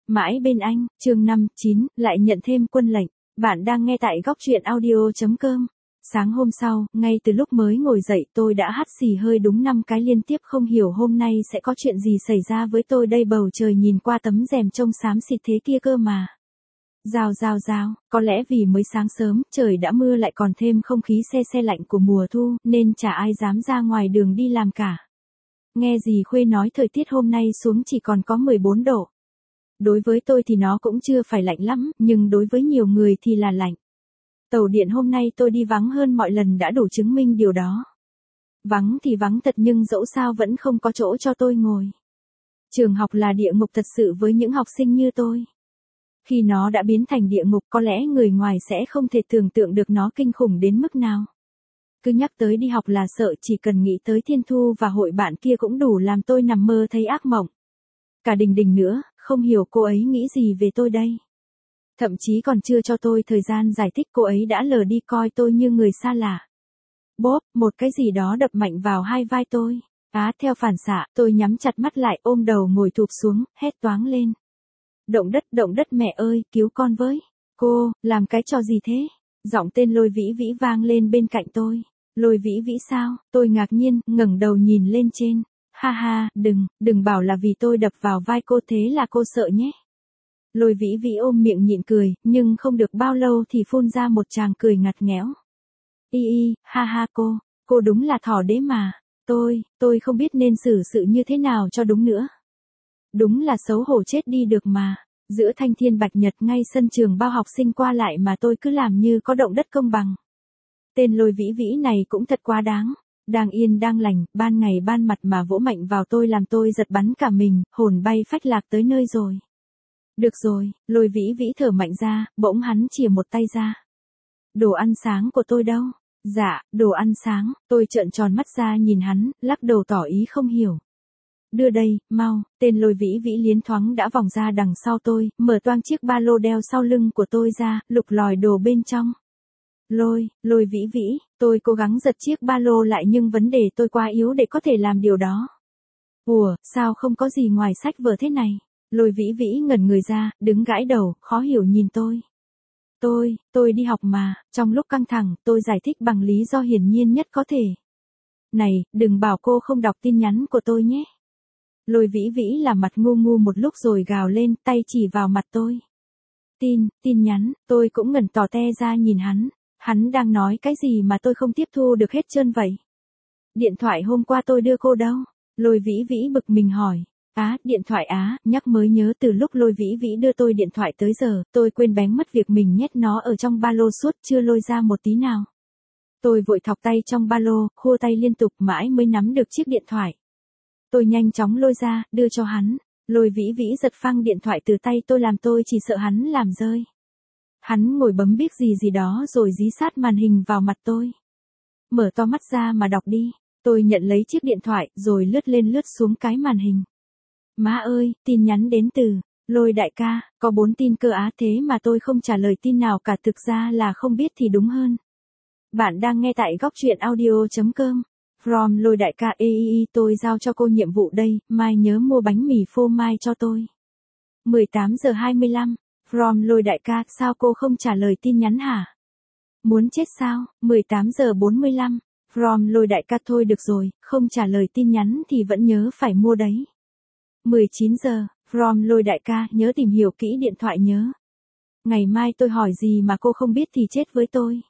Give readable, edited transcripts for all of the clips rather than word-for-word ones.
Mãi bên anh, chương 5, 9, lại nhận thêm quân lệnh. Bạn đang nghe tại góc truyện audio.com. Sáng hôm sau, ngay từ lúc mới ngồi dậy tôi đã hắt xì hơi đúng 5 cái liên tiếp, không hiểu hôm nay sẽ có chuyện gì xảy ra với tôi đây, bầu trời nhìn qua tấm rèm trông xám xịt thế kia cơ mà. Rào, có lẽ vì mới sáng sớm, trời đã mưa lại còn thêm không khí se se lạnh của mùa thu, nên chả ai dám ra ngoài đường đi làm cả. Nghe dì Khuê nói thời tiết hôm nay xuống chỉ còn có 14 độ. Đối với tôi thì nó cũng chưa phải lạnh lắm, nhưng đối với nhiều người thì là lạnh. Tàu điện hôm nay tôi đi vắng hơn mọi lần đã đủ chứng minh điều đó. Vắng thì vắng thật nhưng dẫu sao vẫn không có chỗ cho tôi ngồi. Trường học là địa ngục thật sự với những học sinh như tôi. Khi nó đã biến thành địa ngục, có lẽ người ngoài sẽ không thể tưởng tượng được nó kinh khủng đến mức nào. Cứ nhắc tới đi học là sợ, chỉ cần nghĩ tới Thiên Thu và hội bạn kia cũng đủ làm tôi nằm mơ thấy ác mộng. Cả Đình Đình nữa, không hiểu cô ấy nghĩ gì về tôi đây. Thậm chí còn chưa cho tôi thời gian giải thích cô ấy đã lờ đi coi tôi như người xa lạ. Bốp, một cái gì đó đập mạnh vào hai vai tôi. Theo phản xạ, tôi nhắm chặt mắt lại, ôm đầu ngồi thụp xuống, hét toáng lên. Động đất mẹ ơi, cứu con với. Cô, làm cái trò gì thế? Giọng tên Lôi Vĩ Vĩ vang lên bên cạnh tôi. Lôi Vĩ Vĩ sao? Tôi ngạc nhiên, ngẩng đầu nhìn lên trên. Ha, đừng bảo là vì tôi đập vào vai cô thế là cô sợ nhé. Lôi Vĩ Vĩ ôm miệng nhịn cười, nhưng không được bao lâu thì phun ra một tràng cười ngặt nghẽo. Ha cô đúng là thỏ đế mà. Tôi không biết nên xử sự như thế nào cho đúng nữa. Đúng là xấu hổ chết đi được mà. Giữa thanh thiên bạch nhật ngay sân trường bao học sinh qua lại mà tôi cứ làm như có động đất công bằng. Tên Lôi Vĩ Vĩ này cũng thật quá đáng. Đang yên đang lành, ban ngày ban mặt mà vỗ mạnh vào tôi làm tôi giật bắn cả mình, hồn bay phách lạc tới nơi rồi. Được rồi, Lôi Vĩ Vĩ thở mạnh ra, bỗng hắn chìa một tay ra. Đồ ăn sáng của tôi đâu? Dạ, đồ ăn sáng, tôi trợn tròn mắt ra nhìn hắn, lắc đầu tỏ ý không hiểu. Đưa đây, mau, tên Lôi Vĩ Vĩ liến thoáng đã vòng ra đằng sau tôi, mở toang chiếc ba lô đeo sau lưng của tôi ra, lục lòi đồ bên trong. Lôi Vĩ Vĩ, tôi cố gắng giật chiếc ba lô lại nhưng vấn đề tôi quá yếu để có thể làm điều đó. Ủa, sao không có gì ngoài sách vở thế này? Lôi Vĩ Vĩ ngẩn người ra, đứng gãi đầu, khó hiểu nhìn tôi. Tôi đi học mà, trong lúc căng thẳng, tôi giải thích bằng lý do hiển nhiên nhất có thể. Này, đừng bảo cô không đọc tin nhắn của tôi nhé. Lôi Vĩ Vĩ làm mặt ngu một lúc rồi gào lên, tay chỉ vào mặt tôi. Tin nhắn, tôi cũng ngẩn tò te ra nhìn hắn. Hắn đang nói cái gì mà tôi không tiếp thu được hết trơn vậy? Điện thoại hôm qua tôi đưa cô đâu? Lôi Vĩ Vĩ bực mình hỏi. Điện thoại nhắc mới nhớ từ lúc Lôi Vĩ Vĩ đưa tôi điện thoại tới giờ, tôi quên bén mất việc mình nhét nó ở trong ba lô suốt chưa lôi ra một tí nào. Tôi vội thọc tay trong ba lô, khua tay liên tục mãi mới nắm được chiếc điện thoại. Tôi nhanh chóng lôi ra, đưa cho hắn. Lôi Vĩ Vĩ giật phăng điện thoại từ tay tôi làm tôi chỉ sợ hắn làm rơi. Hắn ngồi bấm biếc gì đó rồi dí sát màn hình vào mặt tôi. Mở to mắt ra mà đọc đi. Tôi nhận lấy chiếc điện thoại rồi lướt lên lướt xuống cái màn hình. Má ơi, tin nhắn đến từ Lôi đại ca, có 4 tin cơ thế mà tôi không trả lời tin nào cả, thực ra là không biết thì đúng hơn. Bạn đang nghe tại góc truyện audio.com. From Lôi đại ca, tôi giao cho cô nhiệm vụ đây, mai nhớ mua bánh mì phô mai cho tôi. 18:25. From Lôi đại ca, sao cô không trả lời tin nhắn hả? Muốn chết sao? 18:45. From Lôi đại ca, thôi được rồi, không trả lời tin nhắn thì vẫn nhớ phải mua đấy. 19 giờ. From Lôi đại ca, nhớ tìm hiểu kỹ điện thoại nhớ. Ngày mai tôi hỏi gì mà cô không biết thì chết với tôi.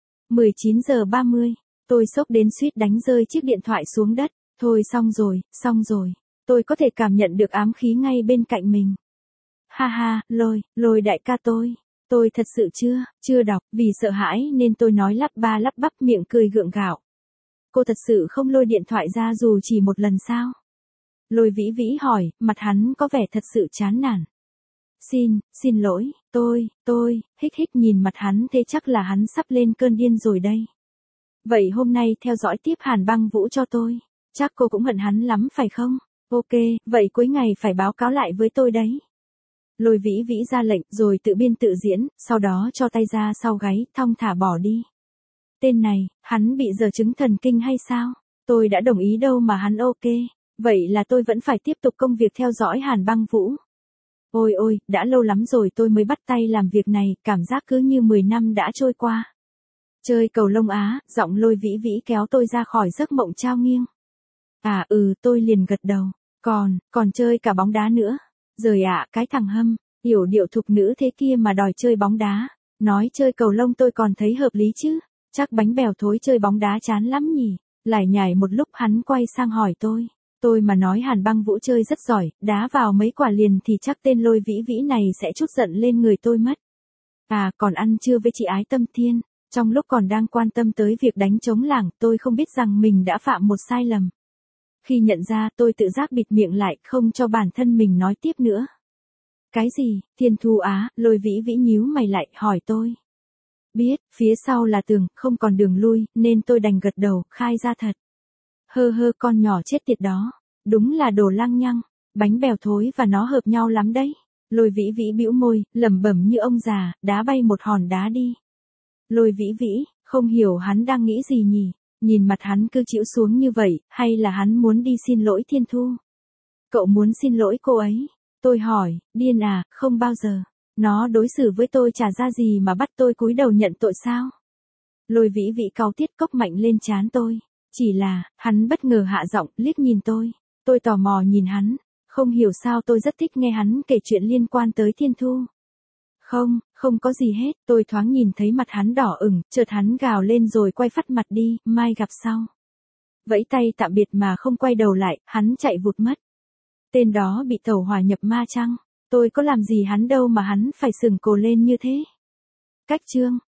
19:30. Tôi sốc đến suýt đánh rơi chiếc điện thoại xuống đất. Thôi xong rồi. Tôi có thể cảm nhận được ám khí ngay bên cạnh mình. Ha, Lôi đại ca tôi thật sự chưa đọc, vì sợ hãi nên tôi nói lắp ba lắp bắp miệng cười gượng gạo. Cô thật sự không lôi điện thoại ra dù chỉ một lần sao? Lôi Vĩ Vĩ hỏi, mặt hắn có vẻ thật sự chán nản. Xin lỗi, tôi, hích nhìn mặt hắn thế chắc là hắn sắp lên cơn điên rồi đây. Vậy hôm nay theo dõi tiếp Hàn Băng Vũ cho tôi. Chắc cô cũng hận hắn lắm phải không? Ok, vậy cuối ngày phải báo cáo lại với tôi đấy. Lôi Vĩ Vĩ ra lệnh rồi tự biên tự diễn, sau đó cho tay ra sau gáy, thong thả bỏ đi. Tên này, hắn bị giờ chứng thần kinh hay sao? Tôi đã đồng ý đâu mà hắn ok. Vậy là tôi vẫn phải tiếp tục công việc theo dõi Hàn Băng Vũ. Ôi ôi, đã lâu lắm rồi tôi mới bắt tay làm việc này, cảm giác cứ như 10 năm đã trôi qua. Chơi cầu lông á, giọng Lôi Vĩ Vĩ kéo tôi ra khỏi giấc mộng trao nghiêng. À tôi liền gật đầu. Còn chơi cả bóng đá nữa. Rồi cái thằng Hâm, yểu điệu thục nữ thế kia mà đòi chơi bóng đá. Nói chơi cầu lông tôi còn thấy hợp lý chứ. Chắc bánh bèo thối chơi bóng đá chán lắm nhỉ. Lải nhải một lúc hắn quay sang hỏi tôi. Tôi mà nói Hàn Băng Vũ chơi rất giỏi, đá vào mấy quả liền thì chắc tên Lôi Vĩ Vĩ này sẽ trút giận lên người tôi mất. Còn ăn trưa với chị Ái Tâm Thiên. Trong lúc còn đang quan tâm tới việc đánh trống lảng, tôi không biết rằng mình đã phạm một sai lầm. Khi nhận ra tôi tự giác bịt miệng lại, không cho bản thân mình nói tiếp nữa. Cái gì, Thiên Thu á, Lôi Vĩ Vĩ nhíu mày lại, hỏi tôi. Biết, phía sau là tường, không còn đường lui, nên tôi đành gật đầu, khai ra thật. Hơ con nhỏ chết tiệt đó, đúng là đồ lăng nhăng, bánh bèo thối và nó hợp nhau lắm đấy. Lôi Vĩ Vĩ bĩu môi, lẩm bẩm như ông già, đá bay một hòn đá đi. Lôi Vĩ Vĩ, không hiểu hắn đang nghĩ gì nhỉ, nhìn mặt hắn cứ chịu xuống như vậy, hay là hắn muốn đi xin lỗi Thiên Thu? Cậu muốn xin lỗi cô ấy? Tôi hỏi, điên à, không bao giờ. Nó đối xử với tôi chả ra gì mà bắt tôi cúi đầu nhận tội sao? Lôi Vĩ Vĩ cáu tiết cốc mạnh lên trán tôi. Chỉ là, hắn bất ngờ hạ giọng, liếc nhìn tôi. Tôi tò mò nhìn hắn, không hiểu sao tôi rất thích nghe hắn kể chuyện liên quan tới Thiên Thu. Không có gì hết, tôi thoáng nhìn thấy mặt hắn đỏ ửng, chợt hắn gào lên rồi quay phắt mặt đi, mai gặp sau. Vẫy tay tạm biệt mà không quay đầu lại, hắn chạy vụt mất. Tên đó bị tẩu hỏa nhập ma chăng? Tôi có làm gì hắn đâu mà hắn phải sừng cồ lên như thế. Cách chương